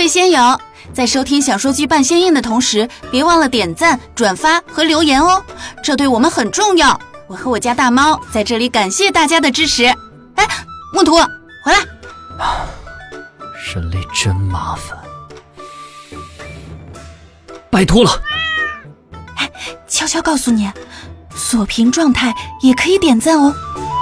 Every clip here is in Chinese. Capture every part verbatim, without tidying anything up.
位仙友，在收听小说剧半仙印的同时，别忘了点赞、转发和留言哦，这对我们很重要。我和我家大猫在这里感谢大家的支持。哎，木图，回来！ 人类真麻烦，拜托了。 哎，悄悄告诉你，锁屏状态也可以点赞哦。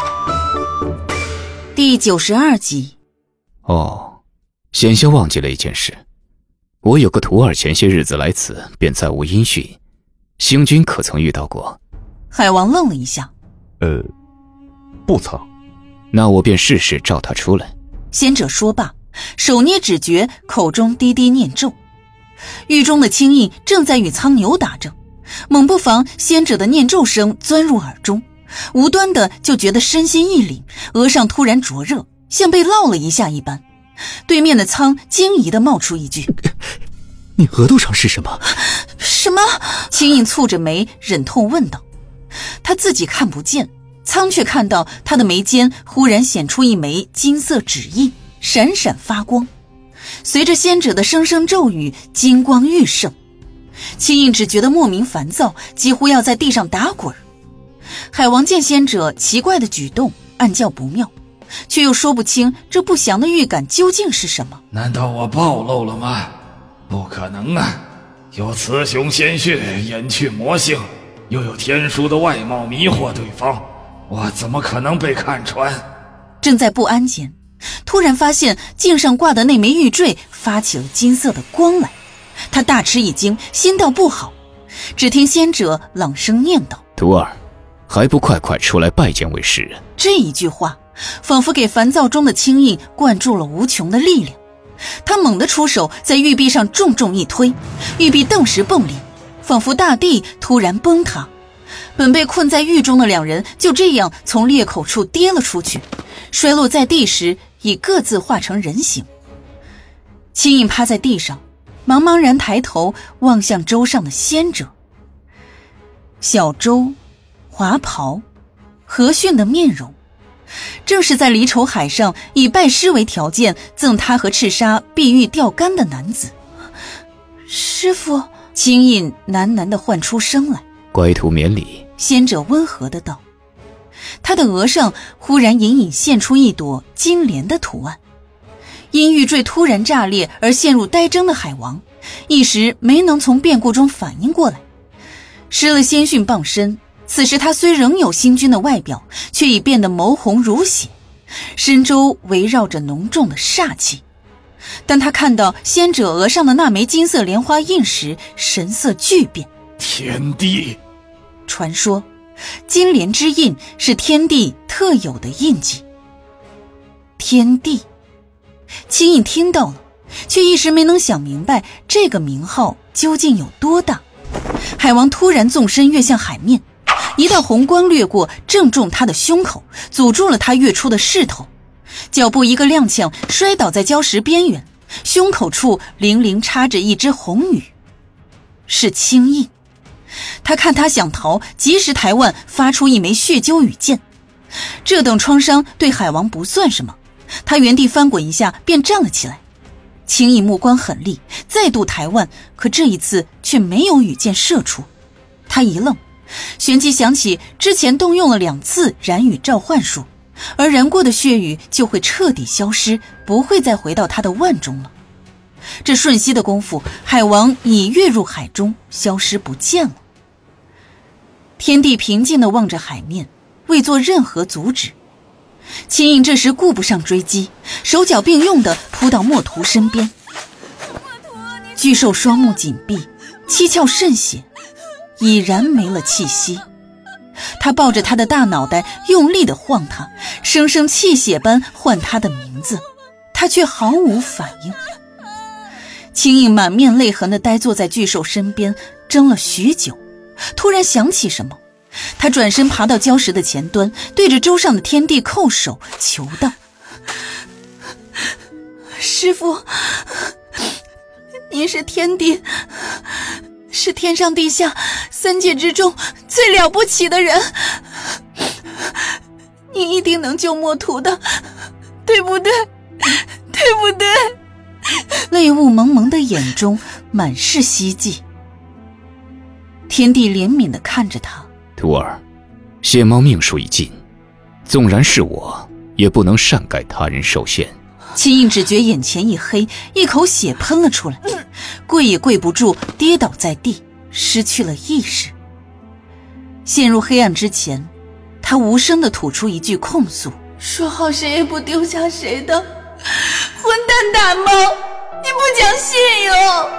第九十二集。 哦，险些忘记了一件事，我有个徒儿前些日子来此，便再无音讯，星君可曾遇到过？ 海王愣了一下， 呃，不曾。 那我便试试召他出来。 仙者说罢，手捏指诀，口中低低念咒。狱中的青印正在与苍牛打着，猛不防仙者的念咒声钻入耳中，无端的就觉得身心一凛，额上突然灼热，像被烙了一下一般。对面的苍惊疑地冒出一句： 你额头上是什么？ 什么？青印蹙着眉忍痛问道。他自己看不见，苍却看到他的眉间忽然显出一枚金色指印，闪闪发光。随着仙者的声声咒语，金光愈盛。青印只觉得莫名烦躁，几乎要在地上打滚。海王见仙者奇怪的举动，暗叫不妙，却又说不清这不祥的预感究竟是什么。 难道我暴露了吗？不可能啊！有雌雄鲜血掩去魔性，又有天书的外貌迷惑对方，我怎么可能被看穿？ 正在不安间，突然发现镜上挂的那枚玉坠发起了金色的光来，他大吃一惊，心道不好。只听仙者朗声念道： 徒儿，还不快快出来拜见为师人。 这一句话仿佛给烦躁中的青印灌注了无穷的力量。他猛地出手，在玉壁上重重一推，玉壁顿时崩裂，仿佛大地突然崩塌。本被困在狱中的两人就这样从裂口处跌了出去，摔落在地时已各自化成人形。青印趴在地上，茫茫然抬头望向舟上的仙者。小舟，华袍，和煦的面容，正是在离愁海上以拜师为条件赠他和赤沙碧玉钓竿的男子。师父，青印喃喃地唤出声来。 乖徒免礼。 仙者温和地道。他的额上忽然隐隐现出一朵金莲的图案。因玉坠突然炸裂而陷入呆怔的海王，一时没能从变故中反应过来。失了仙训傍身，此时他虽仍有星君的外表，却已变得眸红如血，身周围绕着浓重的煞气。当他看到仙者额上的那枚金色莲花印时，神色巨变。 天地！ 传说金莲之印是天地特有的印记。天地，青印听到了，却一时没能想明白这个名号究竟有多大。海王突然纵身跃向海面，一道红光掠过，正中他的胸口，阻住了他跃出的势头。脚步一个踉跄，摔倒在礁石边缘，胸口处零零插着一只红羽，是青印。他看他想逃，及时抬腕发出一枚血鹫羽箭。这等创伤对海王不算什么，他原地翻滚一下便站了起来。青印目光狠厉，再度抬腕，可这一次却没有羽箭射出。他一愣，旋即想起之前动用了两次燃羽召唤术，而燃过的血羽就会彻底消失，不会再回到他的腕中了。这瞬息的功夫，海王已跃入海中，消失不见了。天地平静地望着海面，未做任何阻止。青印这时顾不上追击，手脚并用地扑到墨图身边。巨兽双目紧闭，七窍渗血，已然没了气息。他抱着他的大脑袋，用力地晃他，声声泣血般唤他的名字，他却毫无反应。青印满面泪痕地呆坐在巨兽身边，怔了许久，突然想起什么，他转身爬到礁石的前端，对着舟上的天地叩首求道：师父，您是天帝，是天上地下三界之中最了不起的人，你一定能救墨图的，对不对？对不对？ 泪雾蒙蒙的眼中满是希冀。天帝怜悯地看着他， 徒儿，血猫命数已尽，纵然是我，也不能擅改他人受限。 秦印只觉眼前一黑，一口血喷了出来，跪也跪不住，跌倒在地，失去了意识。陷入黑暗之前，他无声地吐出一句控诉： 说好谁也不丢下谁的，混蛋大猫，你不讲信用！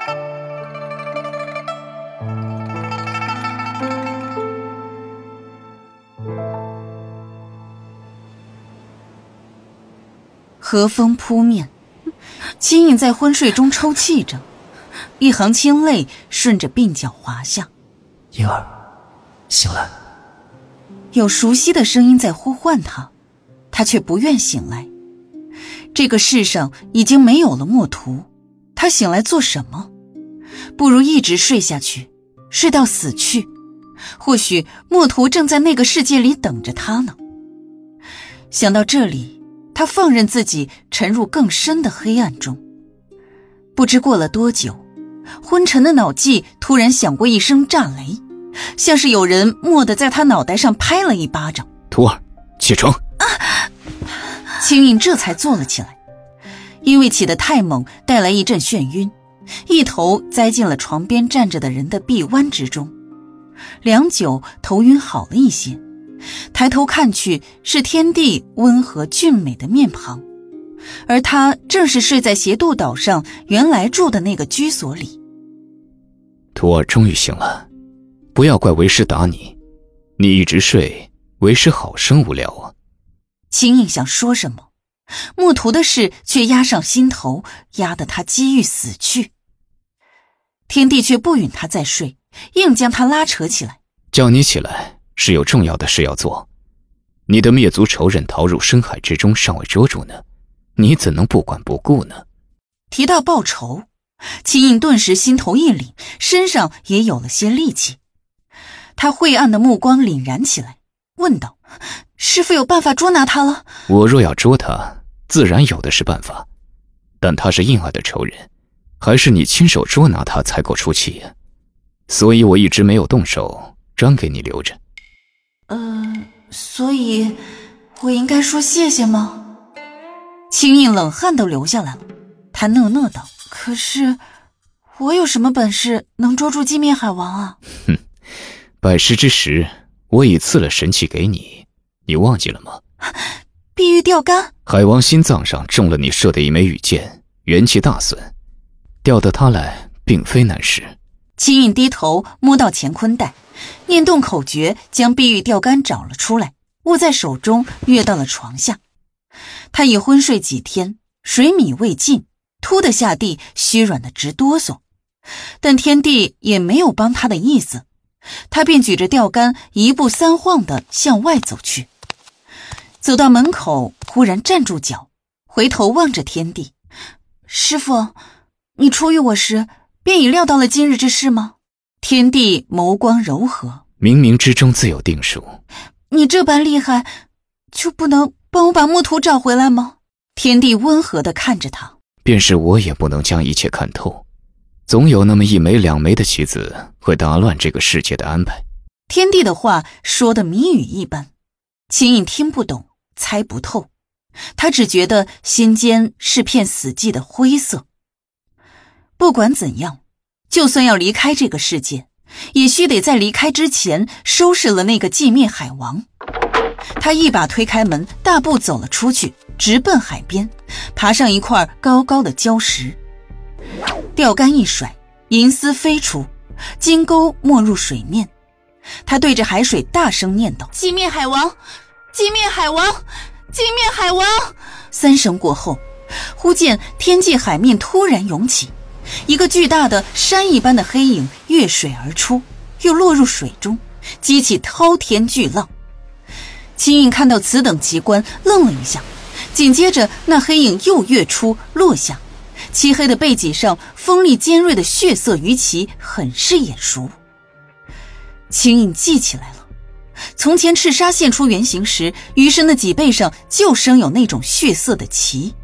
和风扑面，秦影在昏睡中抽泣着，一行清泪顺着鬓角滑下。 婴儿，醒来。 有熟悉的声音在呼唤他，他却不愿醒来。这个世上已经没有了墨图，他醒来做什么？不如一直睡下去，睡到死去。或许墨图正在那个世界里等着他呢。想到这里，他放任自己沉入更深的黑暗中。不知过了多久，昏沉的脑际突然响过一声炸雷，像是有人蓦地在他脑袋上拍了一巴掌。 徒儿，起床！ 啊！青印这才坐了起来，因为起得太猛，带来一阵眩晕，一头栽进了床边站着的人的臂弯之中。良久，头晕好了一些，抬头看去，是天帝温和俊美的面庞，而他正是睡在斜渡岛上原来住的那个居所里。 徒儿终于醒了，不要怪为师打你，你一直睡，为师好生无聊啊。 秦影想说什么，墨图的事却压上心头，压得他几欲死去。天帝却不允他再睡，硬将他拉扯起来。 叫你起来是有重要的事要做，你的灭族仇人逃入深海之中尚未捉住呢，你怎能不管不顾呢？ 提到报仇，秦影顿时心头一凛，身上也有了些力气。他晦暗的目光凛然起来，问道：师父有办法捉拿他了？ 我若要捉他，自然有的是办法，但他是印儿的仇人，还是你亲手捉拿他才够出气呀。所以我一直没有动手，专给你留着。 呃，所以我应该说谢谢吗？ 青印冷汗都流下来了，他讷讷道： 可是我有什么本事能捉住寂灭海王啊？ 哼，拜师之时我已赐了神器给你，你忘记了吗？ 碧玉钓竿。 海王心脏上中了你射的一枚羽箭，元气大损，钓得它来并非难事。 秦印低头摸到乾坤袋，念动口诀，将碧玉钓竿找了出来，握在手中，跃到了床下。他已昏睡几天，水米未进，突地下地，虚软得直哆嗦。但天帝也没有帮他的意思，他便举着钓竿一步三晃地向外走去。走到门口，忽然站住脚，回头望着天帝：师父，你初遇我时便已料到了今日之事吗？天帝眸光柔和： 冥冥之中自有定数。 你这般厉害，就不能帮我把墨图找回来吗？天帝温和地看着他： 便是我也不能将一切看透，总有那么一枚两枚的棋子会打乱这个世界的安排。 天帝的话说得谜语一般，秦影听不懂，猜不透，他只觉得心间是片死寂的灰色。不管怎样，就算要离开这个世界，也须得在离开之前收拾了那个寂灭海王。他一把推开门，大步走了出去，直奔海边，爬上一块高高的礁石。钓竿一甩，银丝飞出，金钩没入水面。他对着海水大声念道： 寂灭海王，寂灭海王，寂灭海王。 三声过后，忽见天际海面突然涌起，一个巨大的山一般的黑影跃水而出，又落入水中，激起滔天巨浪。秦影看到此等奇观，愣了一下，紧接着那黑影又跃出落下，漆黑的背脊上锋利尖锐的血色鱼鳍很是眼熟。秦影记起来了，从前赤沙现出原形时，鱼身的脊背上就生有那种血色的鳍，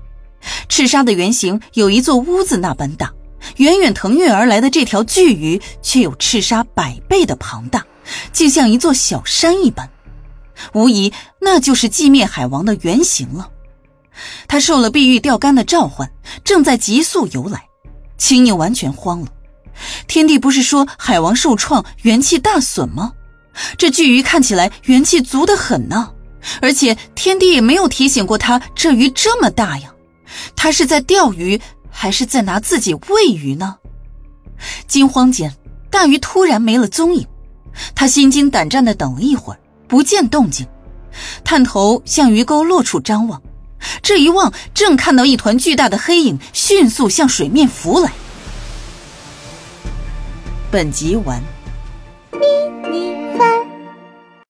赤沙的原型有一座屋子那般大，远远腾跃而来的这条巨鱼却有赤沙百倍的庞大，竟像一座小山一般。无疑那就是寂灭海王的原型了。他受了碧玉钓竿的召唤，正在急速游来。青宁完全慌了，天帝不是说海王受创元气大损吗？这巨鱼看起来元气足得很呢，而且天帝也没有提醒过他这鱼这么大呀。他是在钓鱼还是在拿自己喂鱼呢？惊慌间，大鱼突然没了踪影。他心惊胆战地等了一会儿，不见动静，探头向鱼沟落处张望。这一望，正看到一团巨大的黑影迅速向水面浮来。本集完。